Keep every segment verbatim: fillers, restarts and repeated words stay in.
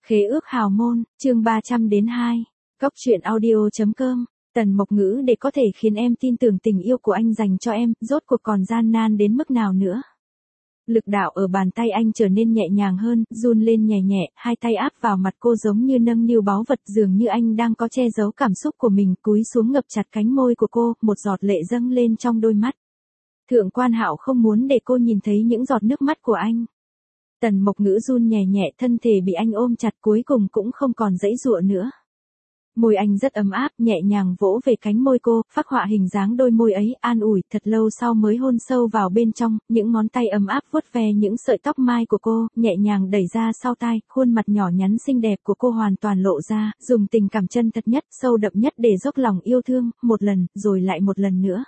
Khế ước hào môn, chương ba trăm đến hai. Cốc truyện audio.com. Tần Mộc Ngữ để có thể khiến em tin tưởng tình yêu của anh dành cho em, rốt cuộc còn gian nan đến mức nào nữa. Lực đạo ở bàn tay anh trở nên nhẹ nhàng hơn, run lên nhẹ nhẹ, hai tay áp vào mặt cô giống như nâng niu báu vật, dường như anh đang có che giấu cảm xúc của mình, cúi xuống ngập chặt cánh môi của cô, một giọt lệ dâng lên trong đôi mắt. Thượng Quan Hạo không muốn để cô nhìn thấy những giọt nước mắt của anh. Tần Mộc Ngữ run nhẹ nhẹ, thân thể bị anh ôm chặt, cuối cùng cũng không còn giãy giụa nữa. Môi anh rất ấm áp, nhẹ nhàng vỗ về cánh môi cô, phác họa hình dáng đôi môi ấy, an ủi, thật lâu sau mới hôn sâu vào bên trong, những ngón tay ấm áp vuốt ve những sợi tóc mai của cô, nhẹ nhàng đẩy ra sau tai, khuôn mặt nhỏ nhắn xinh đẹp của cô hoàn toàn lộ ra, dùng tình cảm chân thật nhất, sâu đậm nhất để dốc lòng yêu thương, một lần, rồi lại một lần nữa.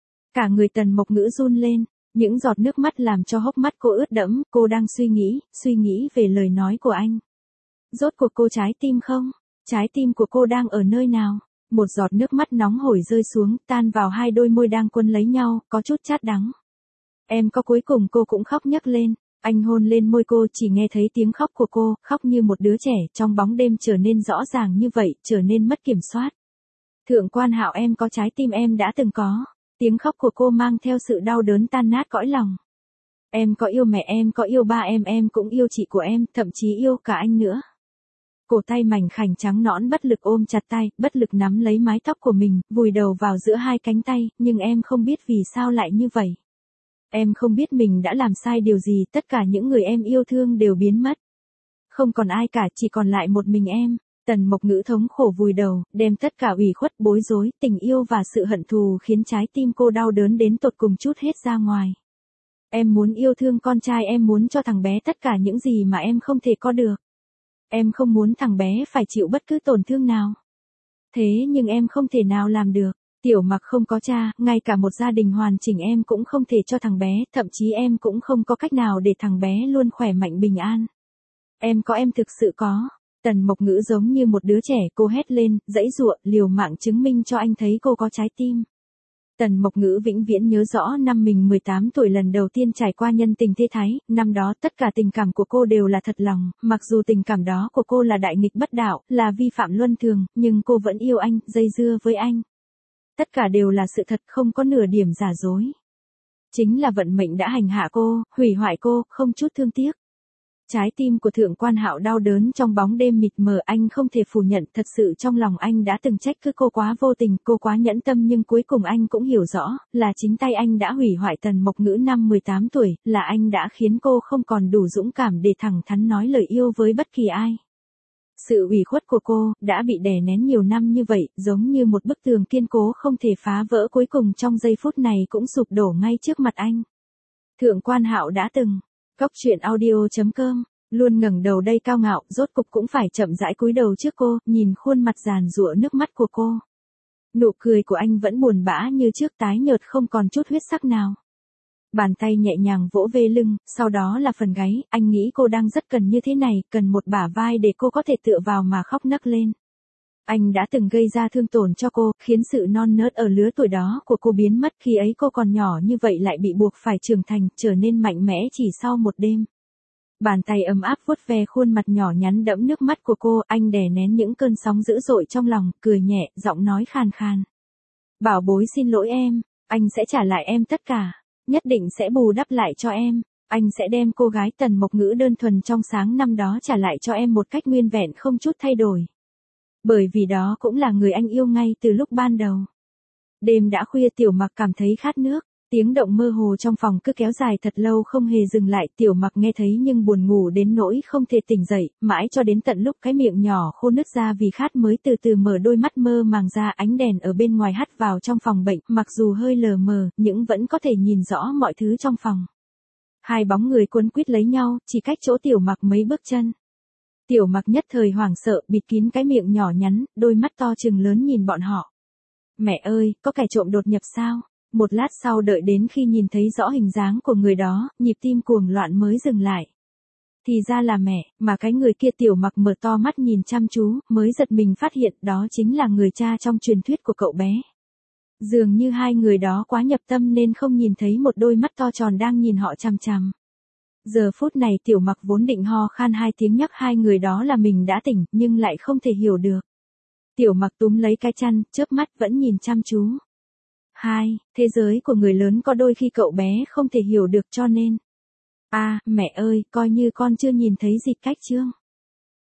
Cả người Tần Mộc Ngữ run lên. Những giọt nước mắt làm cho hốc mắt cô ướt đẫm, cô đang suy nghĩ, suy nghĩ về lời nói của anh. Rốt cuộc cô trái tim không? Trái tim của cô đang ở nơi nào? Một giọt nước mắt nóng hổi rơi xuống, tan vào hai đôi môi đang quấn lấy nhau, có chút chát đắng. Em có cuối cùng cô cũng khóc nhấc lên. Anh hôn lên môi cô, chỉ nghe thấy tiếng khóc của cô, khóc như một đứa trẻ, trong bóng đêm trở nên rõ ràng như vậy, trở nên mất kiểm soát. Thượng Quan Hạo, em có trái tim em đã từng có. Tiếng khóc của cô mang theo sự đau đớn tan nát cõi lòng. Em có yêu mẹ em, có yêu ba em, em cũng yêu chị của em, thậm chí yêu cả anh nữa. Cổ tay mảnh khảnh trắng nõn bất lực ôm chặt tay, bất lực nắm lấy mái tóc của mình, vùi đầu vào giữa hai cánh tay, nhưng em không biết vì sao lại như vậy. Em không biết mình đã làm sai điều gì, tất cả những người em yêu thương đều biến mất. Không còn ai cả, chỉ còn lại một mình em. Tần Mộc Ngữ thống khổ vùi đầu, đem tất cả ủy khuất, bối rối, tình yêu và sự hận thù khiến trái tim cô đau đớn đến tột cùng trút hết ra ngoài. Em muốn yêu thương con trai, em muốn cho thằng bé tất cả những gì mà em không thể có được. Em không muốn thằng bé phải chịu bất cứ tổn thương nào. Thế nhưng em không thể nào làm được. Tiểu Mặc không có cha, ngay cả một gia đình hoàn chỉnh em cũng không thể cho thằng bé, thậm chí em cũng không có cách nào để thằng bé luôn khỏe mạnh bình an. Em có, em thực sự có. Tần Mộc Ngữ giống như một đứa trẻ, cô hét lên, giãy giụa, liều mạng chứng minh cho anh thấy cô có trái tim. Tần Mộc Ngữ vĩnh viễn nhớ rõ năm mình mười tám tuổi lần đầu tiên trải qua nhân tình thê thái, năm đó tất cả tình cảm của cô đều là thật lòng, mặc dù tình cảm đó của cô là đại nghịch bất đạo, là vi phạm luân thường, nhưng cô vẫn yêu anh, dây dưa với anh. Tất cả đều là sự thật, không có nửa điểm giả dối. Chính là vận mệnh đã hành hạ cô, hủy hoại cô, không chút thương tiếc. Trái tim của Thượng Quan Hạo đau đớn trong bóng đêm mịt mờ, anh không thể phủ nhận, thật sự trong lòng anh đã từng trách cứ cô quá vô tình, cô quá nhẫn tâm, nhưng cuối cùng anh cũng hiểu rõ, là chính tay anh đã hủy hoại Tần Mộc Ngữ năm mười tám tuổi, là anh đã khiến cô không còn đủ dũng cảm để thẳng thắn nói lời yêu với bất kỳ ai. Sự ủy khuất của cô, đã bị đè nén nhiều năm như vậy, giống như một bức tường kiên cố không thể phá vỡ, cuối cùng trong giây phút này cũng sụp đổ ngay trước mặt anh. Thượng Quan Hạo đã từng. Cốc truyện audio.com, luôn ngẩng đầu đây cao ngạo, rốt cục cũng phải chậm rãi cúi đầu trước cô, nhìn khuôn mặt giàn giụa nước mắt của cô. Nụ cười của anh vẫn buồn bã như trước, tái nhợt không còn chút huyết sắc nào. Bàn tay nhẹ nhàng vỗ về lưng, sau đó là phần gáy, anh nghĩ cô đang rất cần như thế này, cần một bả vai để cô có thể tựa vào mà khóc nấc lên. Anh đã từng gây ra thương tổn cho cô, khiến sự non nớt ở lứa tuổi đó của cô biến mất, khi ấy cô còn nhỏ như vậy lại bị buộc phải trưởng thành, trở nên mạnh mẽ chỉ sau một đêm. Bàn tay ấm áp vuốt ve khuôn mặt nhỏ nhắn đẫm nước mắt của cô, anh đè nén những cơn sóng dữ dội trong lòng, cười nhẹ, giọng nói khàn khàn. Bảo bối, xin lỗi em, anh sẽ trả lại em tất cả, nhất định sẽ bù đắp lại cho em, anh sẽ đem cô gái Tần Mộc Ngữ đơn thuần trong sáng năm đó trả lại cho em một cách nguyên vẹn, không chút thay đổi. Bởi vì đó cũng là người anh yêu ngay từ lúc ban đầu. Đêm đã khuya, Tiểu Mặc cảm thấy khát nước, tiếng động mơ hồ trong phòng cứ kéo dài thật lâu không hề dừng lại, Tiểu Mặc nghe thấy nhưng buồn ngủ đến nỗi không thể tỉnh dậy, mãi cho đến tận lúc cái miệng nhỏ khô nứt ra vì khát mới từ từ mở đôi mắt mơ màng ra, ánh đèn ở bên ngoài hắt vào trong phòng bệnh, mặc dù hơi lờ mờ, nhưng vẫn có thể nhìn rõ mọi thứ trong phòng. Hai bóng người quấn quýt lấy nhau, chỉ cách chỗ Tiểu Mặc mấy bước chân. Tiểu Mặc nhất thời hoảng sợ, bịt kín cái miệng nhỏ nhắn, đôi mắt to trừng lớn nhìn bọn họ. Mẹ ơi, có kẻ trộm đột nhập sao? Một lát sau, đợi đến khi nhìn thấy rõ hình dáng của người đó, nhịp tim cuồng loạn mới dừng lại. Thì ra là mẹ, mà cái người kia. Tiểu Mặc mở to mắt nhìn chăm chú, mới giật mình phát hiện đó chính là người cha trong truyền thuyết của cậu bé. Dường như hai người đó quá nhập tâm nên không nhìn thấy một đôi mắt to tròn đang nhìn họ chằm chằm. Giờ phút này Tiểu Mặc vốn định ho khan hai tiếng nhắc hai người đó là mình đã tỉnh, nhưng lại không thể hiểu được. Tiểu Mặc túm lấy cái chăn, chớp mắt vẫn nhìn chăm chú. Hai, thế giới của người lớn có đôi khi cậu bé không thể hiểu được cho nên. À, mẹ ơi, coi như con chưa nhìn thấy dịch cách chương.